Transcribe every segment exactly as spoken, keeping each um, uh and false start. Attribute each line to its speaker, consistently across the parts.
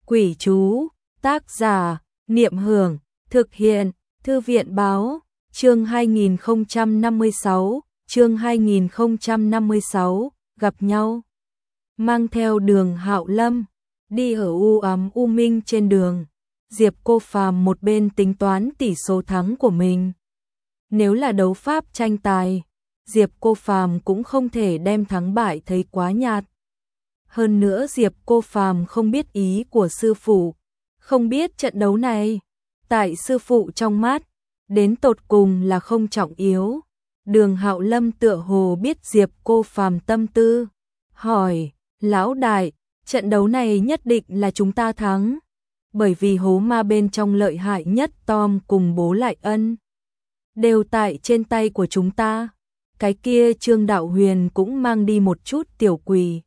Speaker 1: Quỷ chú, tác giả, Niệm Hưởng, thực hiện, Thư viện báo, chương hai nghìn không trăm năm mươi sáu, chương hai nghìn không trăm năm mươi sáu, gặp nhau. Mang theo Đường Hạo Lâm, đi ở u ám u minh trên đường, Diệp Cô Phàm một bên tính toán tỷ số thắng của mình. Nếu là đấu pháp tranh tài, Diệp Cô Phàm cũng không thể đem thắng bại thấy quá nhạt. Hơn nữa Diệp Cô Phàm không biết ý của sư phụ, không biết trận đấu này, tại sư phụ trong mắt, đến tột cùng là không trọng yếu. Đường Hạo Lâm tựa hồ biết Diệp Cô Phàm tâm tư, hỏi, lão đại, trận đấu này nhất định là chúng ta thắng, bởi vì hố ma bên trong lợi hại nhất Tom cùng Bố Lại Ân đều tại trên tay của chúng ta. Cái kia Trương Đạo Huyền cũng mang đi một chút tiểu quỷ.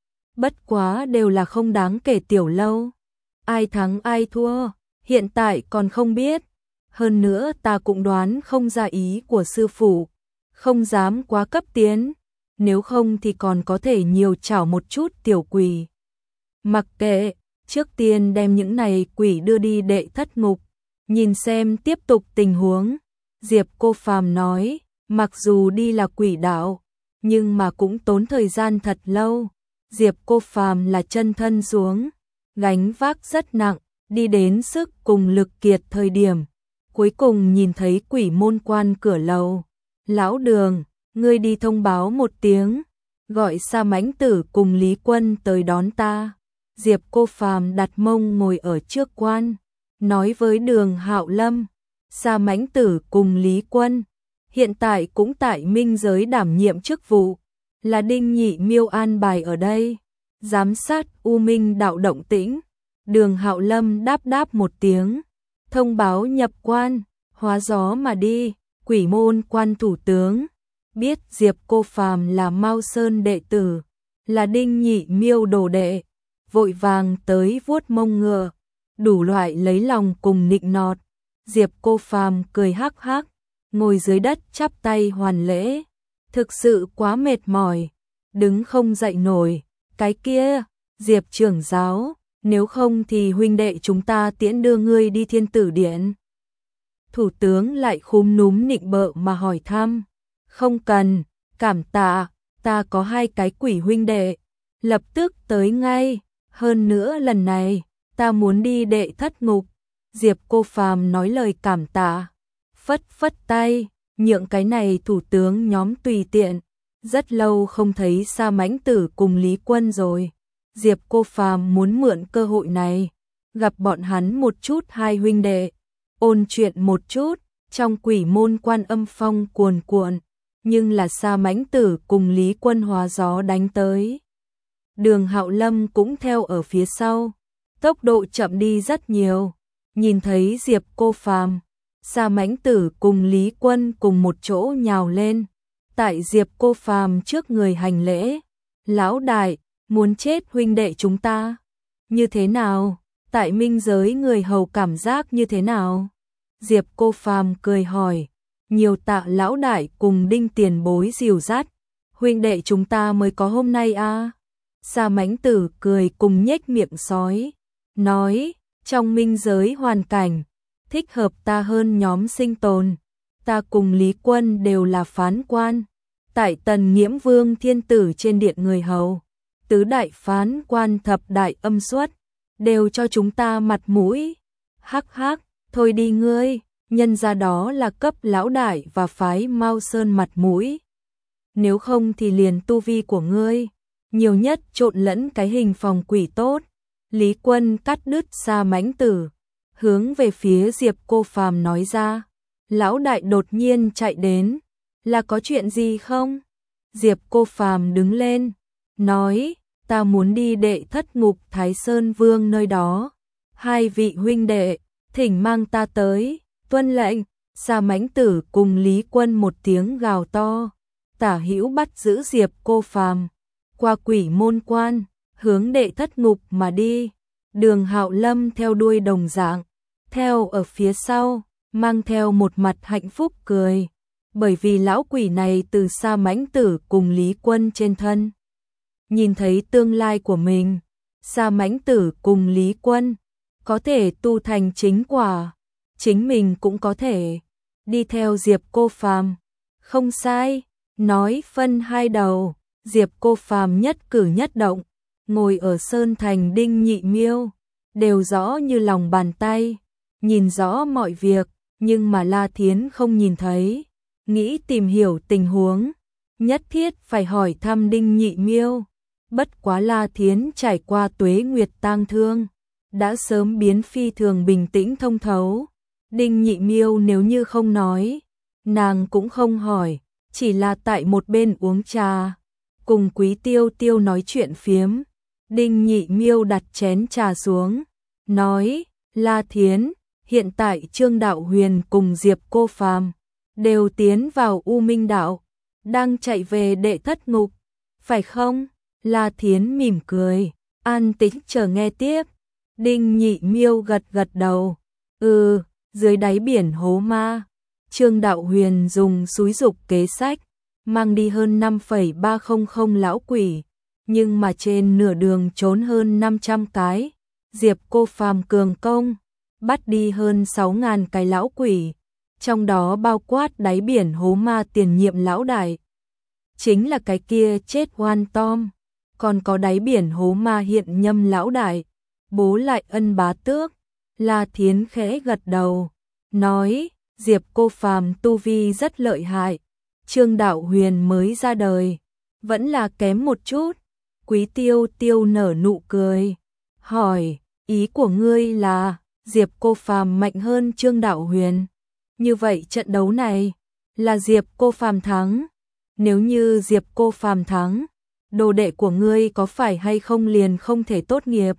Speaker 1: Bất quá đều là không đáng kể tiểu lâu. Ai thắng ai thua, hiện tại còn không biết. Hơn nữa ta cũng đoán không ra ý của sư phụ, không dám quá cấp tiến, nếu không thì còn có thể nhiều chảo một chút tiểu quỷ. Mặc kệ, trước tiên đem những này quỷ đưa đi đệ thất ngục, nhìn xem tiếp tục tình huống. Diệp Cô Phàm nói, mặc dù đi là quỷ đạo, nhưng mà cũng tốn thời gian thật lâu. Diệp Cô Phàm là chân thân xuống, gánh vác rất nặng, đi đến sức cùng lực kiệt thời điểm, cuối cùng nhìn thấy quỷ môn quan cửa lầu. Lão Đường, ngươi đi thông báo một tiếng, gọi Sa Mãnh Tử cùng Lý Quân tới đón ta. Diệp Cô Phàm đặt mông ngồi ở trước quan, nói với Đường Hạo Lâm, Sa Mãnh Tử cùng Lý Quân hiện tại cũng tại minh giới đảm nhiệm chức vụ, là Đinh Nhị Miêu an bài ở đây, giám sát u minh đạo động tĩnh. Đường Hạo Lâm đáp đáp một tiếng, thông báo nhập quan, hóa gió mà đi. Quỷ môn quan thủ tướng biết Diệp Cô Phàm là Mao Sơn đệ tử, là Đinh Nhị Miêu đồ đệ, vội vàng tới vuốt mông ngựa, đủ loại lấy lòng cùng nịnh nọt. Diệp Cô Phàm cười hắc hắc, ngồi dưới đất chắp tay hoàn lễ, thực sự quá mệt mỏi, đứng không dậy nổi. Cái kia, Diệp trưởng giáo, nếu không thì huynh đệ chúng ta tiễn đưa ngươi đi Thiên Tử Điện. Thủ tướng lại khúm núm nịnh bợ mà hỏi thăm, không cần, cảm tạ, ta có hai cái quỷ huynh đệ, lập tức tới ngay, hơn nữa lần này, ta muốn đi đệ thất ngục. Diệp Cô Phàm nói lời cảm tạ, phất phất tay, nhượng cái này thủ tướng nhóm tùy tiện. Rất lâu không thấy Sa Mãnh Tử cùng Lý Quân rồi, Diệp Cô Phàm muốn mượn cơ hội này, gặp bọn hắn một chút hai huynh đệ, ôn chuyện một chút. Trong quỷ môn quan âm phong cuồn cuộn, nhưng là Sa Mãnh Tử cùng Lý Quân hóa gió đánh tới. Đường Hạo Lâm cũng theo ở phía sau, tốc độ chậm đi rất nhiều. Nhìn thấy Diệp Cô Phàm, Sa Mãnh Tử cùng Lý Quân cùng một chỗ nhào lên, tại Diệp Cô Phàm trước người hành lễ. Lão đại, muốn chết huynh đệ chúng ta. Như thế nào? Tại minh giới người hầu cảm giác như thế nào? Diệp Cô Phàm cười hỏi. Nhiều tạ lão đại cùng Đinh tiền bối dìu dắt, huynh đệ chúng ta mới có hôm nay a. À? Sa Mãnh Tử cười cùng nhếch miệng sói, nói, trong minh giới hoàn cảnh, thích hợp ta hơn nhóm sinh tồn. Ta cùng Lý Quân đều là phán quan, tại Tần Nghiễm Vương Thiên Tử trên điện người hầu, tứ đại phán quan thập đại âm xuất, đều cho chúng ta mặt mũi. Hắc hắc, thôi đi ngươi, nhân ra đó là cấp lão đại và phái Mao Sơn mặt mũi. Nếu không thì liền tu vi của ngươi, nhiều nhất trộn lẫn cái hình phòng quỷ tốt. Lý Quân cắt đứt Sa Mãnh Tử, hướng về phía Diệp Cô Phàm nói ra. Lão đại đột nhiên chạy đến, là có chuyện gì không? Diệp Cô Phàm đứng lên, nói, ta muốn đi đệ thất ngục Thái Sơn Vương nơi đó. Hai vị huynh đệ, thỉnh mang ta tới. Tuân lệnh. Sa Mãnh Tử cùng Lý Quân một tiếng gào to, tả hữu bắt giữ Diệp Cô Phàm, qua quỷ môn quan, hướng đệ thất ngục mà đi. Đường Hạo Lâm theo đuôi đồng dạng, theo ở phía sau, mang theo một mặt hạnh phúc cười, bởi vì lão quỷ này từ Sa Mãnh Tử cùng Lý Quân trên thân nhìn thấy tương lai của mình. Sa Mãnh Tử cùng Lý Quân có thể tu thành chính quả, chính mình cũng có thể đi theo Diệp Cô Phàm. Không sai, nói phân hai đầu, Diệp Cô Phàm nhất cử nhất động, ngồi ở Sơn Thành Đinh Nhị Miêu, đều rõ như lòng bàn tay, nhìn rõ mọi việc, nhưng mà La Thiến không nhìn thấy, nghĩ tìm hiểu tình huống, nhất thiết phải hỏi thăm Đinh Nhị Miêu. Bất quá La Thiến trải qua tuế nguyệt tang thương, đã sớm biến phi thường bình tĩnh thông thấu. Đinh Nhị Miêu nếu như không nói, nàng cũng không hỏi, chỉ là tại một bên uống trà, cùng Quý Tiêu Tiêu nói chuyện phiếm. Đinh Nhị Miêu đặt chén trà xuống, nói, La Thiến, hiện tại Trương Đạo Huyền cùng Diệp Cô Phàm đều tiến vào U Minh Đạo, đang chạy về đệ thất ngục, phải không? La Thiến mỉm cười, an tĩnh chờ nghe tiếp. Đinh Nhị Miêu gật gật đầu, ừ, dưới đáy biển hố ma, Trương Đạo Huyền dùng xúi dục kế sách, mang đi hơn năm phẩy ba không không lão quỷ, nhưng mà trên nửa đường trốn hơn năm trăm cái. Diệp Cô Phàm cường công, bắt đi hơn sáu nghìn cái lão quỷ, trong đó bao quát đáy biển hố ma tiền nhiệm lão đại, chính là cái kia chết oan Tom, còn có đáy biển hố ma hiện nhâm lão đại, bố lại ân bá tước. La Thiến khẽ gật đầu, nói, Diệp Cô Phàm tu vi rất lợi hại, Trương Đạo Huyền mới ra đời, vẫn là kém một chút. Quý Tiêu Tiêu nở nụ cười, hỏi, ý của ngươi là Diệp Cô Phàm mạnh hơn Trương Đạo Huyền? Như vậy trận đấu này là Diệp Cô Phàm thắng. Nếu như Diệp Cô Phàm thắng, đồ đệ của ngươi có phải hay không liền không thể tốt nghiệp,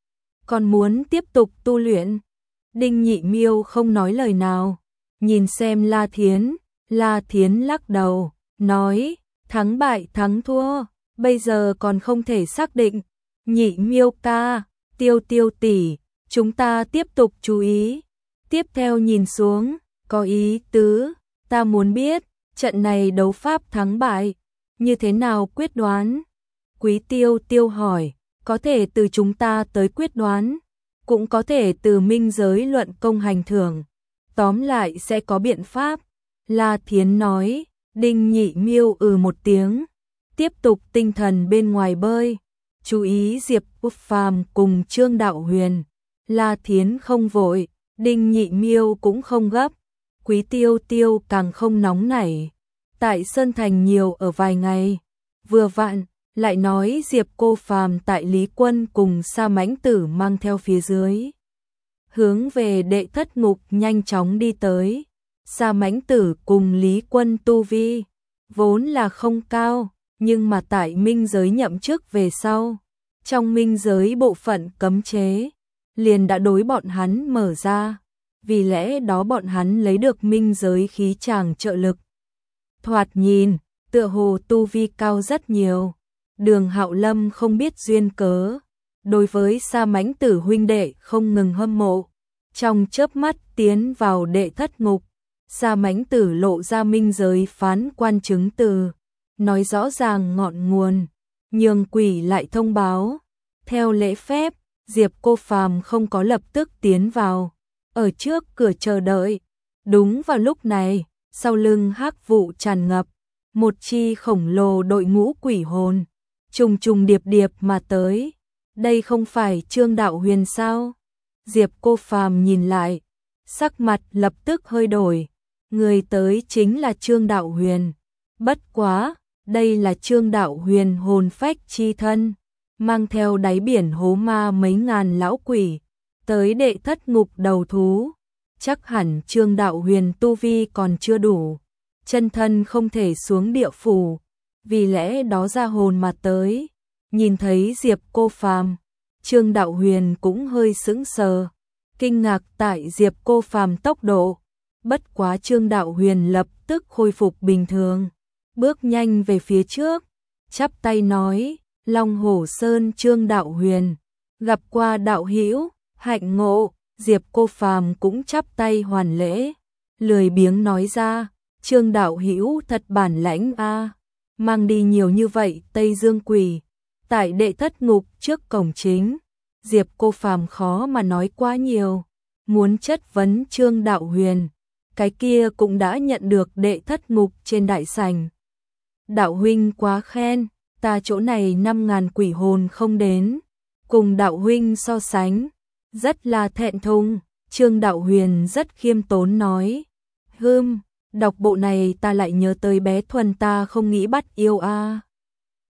Speaker 1: còn muốn tiếp tục tu luyện? Đinh Nhị Miêu không nói lời nào, nhìn xem La Thiến. La Thiến lắc đầu, nói, thắng bại thắng thua, bây giờ còn không thể xác định. Nhị Miêu ca, Tiêu Tiêu tỷ, chúng ta tiếp tục chú ý. Tiếp theo nhìn xuống, có ý tứ, ta muốn biết, trận này đấu pháp thắng bại, như thế nào quyết đoán? Quý Tiêu Tiêu hỏi, có thể từ chúng ta tới quyết đoán, cũng có thể từ minh giới luận công hành thưởng, tóm lại sẽ có biện pháp. La Thiến nói. Đinh Nhị Miêu ừ một tiếng, tiếp tục tinh thần bên ngoài bơi, chú ý Diệp Cô Phàm cùng Trương Đạo Huyền. La Thiến không vội, Đinh Nhị Miêu cũng không gấp, Quý Tiêu Tiêu càng không nóng nảy. Tại Sơn Thành nhiều ở vài ngày, vừa vặn lại nói Diệp Cô Phàm tại Lý Quân cùng Sa Mãnh Tử mang theo phía dưới, hướng về đệ thất ngục nhanh chóng đi tới. Sa Mãnh Tử cùng Lý Quân tu vi vốn là không cao, nhưng mà tại minh giới nhậm chức về sau, trong minh giới bộ phận cấm chế liền đã đối bọn hắn mở ra, vì lẽ đó bọn hắn lấy được minh giới khí tràng trợ lực. Thoạt nhìn, tựa hồ tu vi cao rất nhiều. Đường Hạo Lâm không biết duyên cớ, đối với Sa Mãnh Tử huynh đệ không ngừng hâm mộ. Trong chớp mắt tiến vào đệ thất ngục, Sa Mãnh Tử lộ ra minh giới phán quan chứng từ, nói rõ ràng ngọn nguồn, nhường quỷ lại thông báo. Theo lễ phép, Diệp Cô Phàm không có lập tức tiến vào, ở trước cửa chờ đợi. Đúng vào lúc này, sau lưng hắc vụ tràn ngập, một chi khổng lồ đội ngũ quỷ hồn trùng trùng điệp điệp mà tới. Đây không phải Trương Đạo Huyền sao? Diệp Cô Phàm nhìn lại, sắc mặt lập tức hơi đổi. Người tới chính là Trương Đạo Huyền. Bất quá, đây là Trương Đạo Huyền hồn phách chi thân, mang theo đáy biển hố ma mấy ngàn lão quỷ, tới đệ thất ngục đầu thú. Chắc hẳn Trương Đạo Huyền tu vi còn chưa đủ, chân thân không thể xuống địa phủ, vì lẽ đó ra hồn mà tới. Nhìn thấy Diệp Cô Phàm, Trương Đạo Huyền cũng hơi sững sờ, kinh ngạc tại Diệp Cô Phàm tốc độ. Bất quá Trương Đạo Huyền lập tức khôi phục bình thường, bước nhanh về phía trước, chắp tay nói, Long Hổ Sơn Trương Đạo Huyền, gặp qua đạo hữu, hạnh ngộ. Diệp Cô Phàm cũng chắp tay hoàn lễ, lười biếng nói ra, Trương đạo hữu thật bản lãnh a, mang đi nhiều như vậy Tây Dương quỷ, Tại đệ thất ngục trước cổng chính, Diệp Cô Phàm khó mà nói quá nhiều, muốn chất vấn Trương Đạo Huyền, cái kia cũng đã nhận được đệ thất ngục trên đại sảnh. Đạo huynh quá khen, ta chỗ này năm ngàn quỷ hồn không đến, cùng đạo huynh so sánh, rất là thẹn thùng. Trương Đạo Huyền rất khiêm tốn nói, hưm, đọc bộ này ta lại nhớ tới bé Thuần ta không nghĩ bắt yêu a.